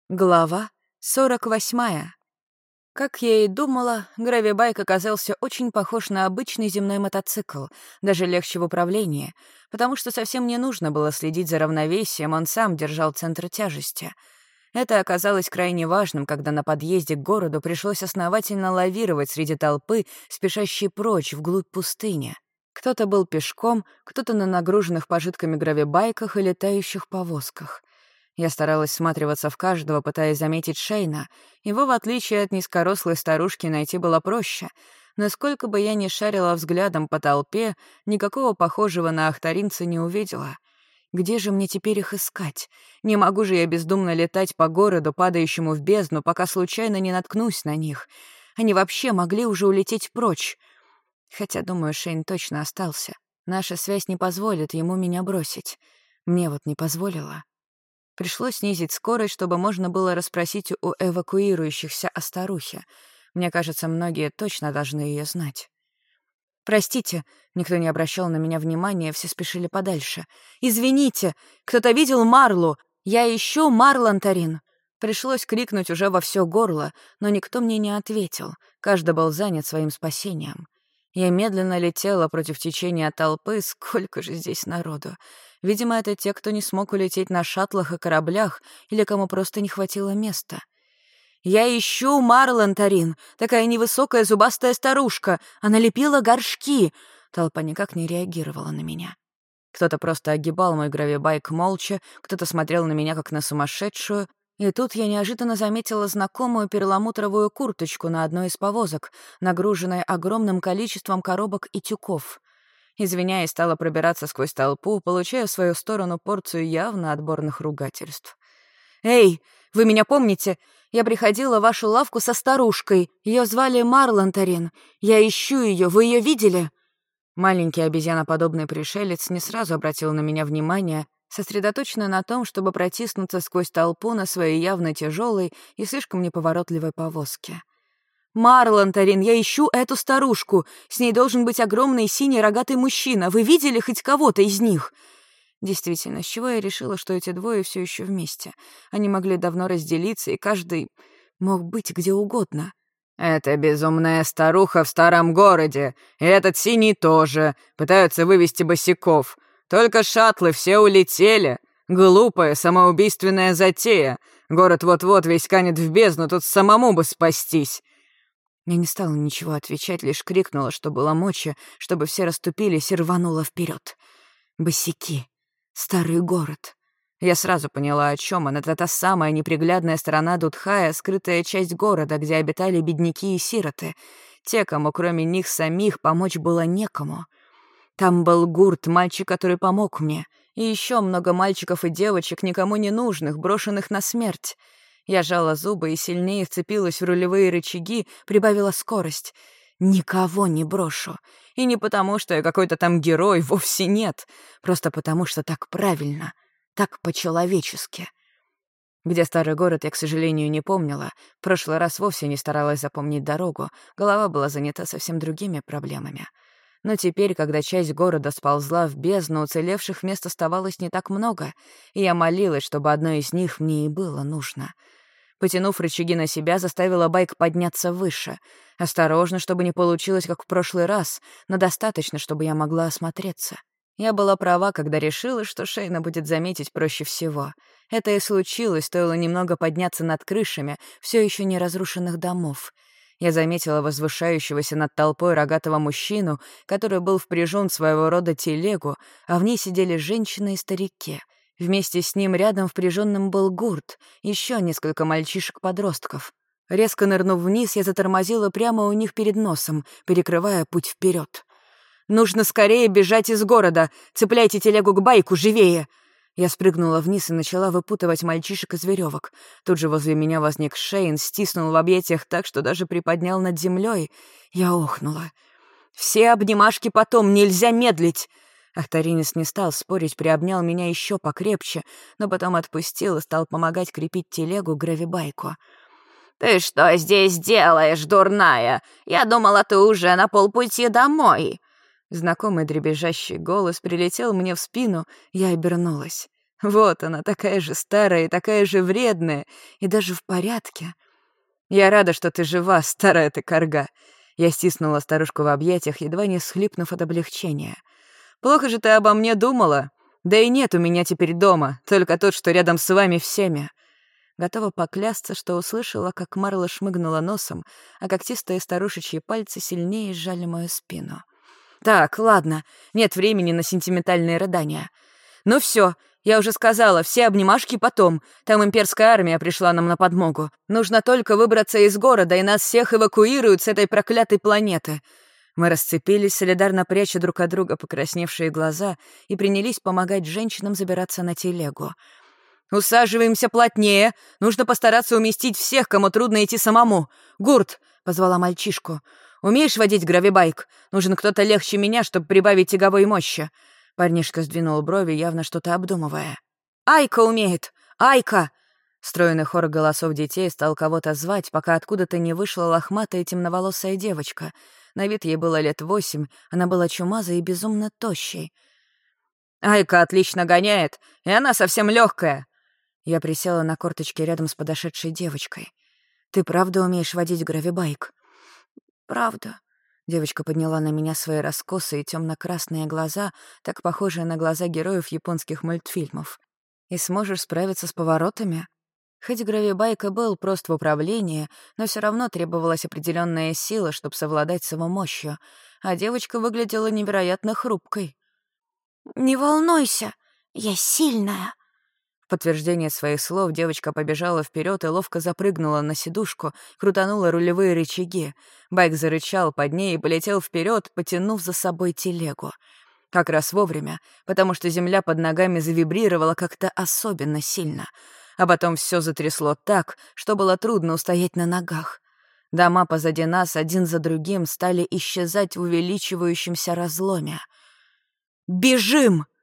Глава 48. Как я и думала, гравибайк оказался очень похож на обычный земной мотоцикл, даже легче в управлении, потому что совсем не нужно было следить за равновесием, он сам держал центр тяжести. Это оказалось крайне важным, когда на подъезде к городу пришлось основательно лавировать среди толпы, спешащей прочь вглубь пустыни. Кто-то был пешком, кто-то на нагруженных пожитками гравибайках и летающих повозках. Я старалась всматриваться в каждого, пытаясь заметить Шейна. Его, в отличие от низкорослой старушки, найти было проще. Насколько бы я ни шарила взглядом по толпе, никакого похожего на ахтаринца не увидела. Где же мне теперь их искать? Не могу же я бездумно летать по городу, падающему в бездну, пока случайно не наткнусь на них. Они вообще могли уже улететь прочь. Хотя, думаю, Шейн точно остался. Наша связь не позволит ему меня бросить. Мне вот не позволила. Пришлось снизить скорость, чтобы можно было расспросить у эвакуирующихся о старухе. Мне кажется, многие точно должны ее знать. «Простите», — никто не обращал на меня внимания, все спешили подальше. «Извините, кто-то видел Марлу? Я ищу Марлан Тарин». Пришлось крикнуть уже во все горло, но никто мне не ответил. Каждый был занят своим спасением. Я медленно летела против течения толпы, сколько же здесь народу. Видимо, это те, кто не смог улететь на шаттлах и кораблях, или кому просто не хватило места. «Я ищу Марлан Тарин, такая невысокая зубастая старушка. Она лепила горшки». Толпа никак не реагировала на меня. Кто-то просто огибал мой гравибайк молча, кто-то смотрел на меня как на сумасшедшую. И тут я неожиданно заметила знакомую перламутровую курточку на одной из повозок, нагруженной огромным количеством коробок и тюков. Извиняясь, стала пробираться сквозь толпу, получая в свою сторону порцию явно отборных ругательств. «Эй, вы меня помните? Я приходила в вашу лавку со старушкой. Ее звали Марлан Тарин. Я ищу ее. Вы ее видели?» Маленький обезьяноподобный пришелец не сразу обратил на меня внимание, сосредоточенный на том, чтобы протиснуться сквозь толпу на своей явно тяжелой и слишком неповоротливой повозке. «Марлан Тарин, я ищу эту старушку. С ней должен быть огромный синий рогатый мужчина. Вы видели хоть кого-то из них?» Действительно, с чего я решила, что эти двое все еще вместе? Они могли давно разделиться, и каждый мог быть где угодно. «Это безумная старуха в старом городе, и этот синий тоже. Пытаются вывести босиков. Только шаттлы все улетели. Глупая, самоубийственная затея. Город вот-вот весь канет в бездну, тут самому бы спастись». Я не стала ничего отвечать, лишь крикнула, что было мочи, чтобы все расступились, и рванула вперед. Босики. Старый город. Я сразу поняла, о чем он. Это та самая неприглядная сторона Дудхая, скрытая часть города, где обитали бедняки и сироты. Те, кому кроме них самих помочь было некому. Там был Гурт, мальчик, который помог мне. И еще много мальчиков и девочек, никому не нужных, брошенных на смерть. Я жала зубы и сильнее вцепилась в рулевые рычаги, прибавила скорость. Никого не брошу. И не потому, что я какой-то там герой, вовсе нет. Просто потому, что так правильно, так по-человечески. Где старый город, я, к сожалению, не помнила. В прошлый раз вовсе не старалась запомнить дорогу. Голова была занята совсем другими проблемами. Но теперь, когда часть города сползла в бездну, уцелевших мест оставалось не так много, и я молилась, чтобы одно из них мне и было нужно. Потянув рычаги на себя, заставила байк подняться выше. Осторожно, чтобы не получилось, как в прошлый раз, но достаточно, чтобы я могла осмотреться. Я была права, когда решила, что Шейна будет заметить проще всего. Это и случилось, стоило немного подняться над крышами все еще не разрушенных домов. Я заметила возвышающегося над толпой рогатого мужчину, который был впряжен в своего рода телегу, а в ней сидели женщины и старики. Вместе с ним рядом впряженным был Гурт, еще несколько мальчишек-подростков. Резко нырнув вниз, я затормозила прямо у них перед носом, перекрывая путь вперед. «Нужно скорее бежать из города! Цепляйте телегу к байку, живее!» Я спрыгнула вниз и начала выпутывать мальчишек из веревок. Тут же возле меня возник Шейн, стиснул в объятиях так, что даже приподнял над землей. Я охнула. «Все обнимашки потом, нельзя медлить!» Ахтаринец не стал спорить, приобнял меня еще покрепче, но потом отпустил и стал помогать крепить телегу к гравибайку. «Ты что здесь делаешь, дурная? Я думала, ты уже на полпути домой». Знакомый дребезжащий голос прилетел мне в спину, я обернулась. Вот она, такая же старая и такая же вредная, и даже в порядке. Я рада, что ты жива, старая ты корга. Я стиснула старушку в объятиях, едва не всхлипнув от облегчения. Плохо же ты обо мне думала. Да и нет у меня теперь дома, только тот, что рядом с вами всеми. Готова поклясться, что услышала, как Марла шмыгнула носом, а когтистые старушечьи пальцы сильнее сжали мою спину. Так, ладно, нет времени на сентиментальные рыдания. Ну все, я уже сказала, все обнимашки потом. Там имперская армия пришла нам на подмогу. Нужно только выбраться из города, и нас всех эвакуируют с этой проклятой планеты. Мы расцепились, солидарно пряча друг от друга покрасневшие глаза, и принялись помогать женщинам забираться на телегу. «Усаживаемся плотнее. Нужно постараться уместить всех, кому трудно идти самому. Гурт!» — позвала мальчишку. «Умеешь водить гравибайк? Нужен кто-то легче меня, чтобы прибавить тяговой мощи». Парнишка сдвинул брови, явно что-то обдумывая. «Айка умеет! Айка!» Стройный хор голосов детей стал кого-то звать, пока откуда-то не вышла лохматая темноволосая девочка. На вид ей было лет 8, она была чумазой и безумно тощей. «Айка отлично гоняет, и она совсем легкая. Я присела на корточки рядом с подошедшей девочкой. «Ты правда умеешь водить гравибайк?» «Правда». Девочка подняла на меня свои раскосые темно-красные глаза, так похожие на глаза героев японских мультфильмов. «И сможешь справиться с поворотами?» Хоть гравибайк и был прост в управлении, но все равно требовалась определенная сила, чтобы совладать с его мощью, а девочка выглядела невероятно хрупкой. «Не волнуйся, я сильная». В подтверждение своих слов девочка побежала вперед и ловко запрыгнула на сидушку, крутанула рулевые рычаги. Байк зарычал под ней и полетел вперед, потянув за собой телегу. Как раз вовремя, потому что земля под ногами завибрировала как-то особенно сильно. А потом все затрясло так, что было трудно устоять на ногах. Дома позади нас один за другим стали исчезать в увеличивающемся разломе. «Бежим!»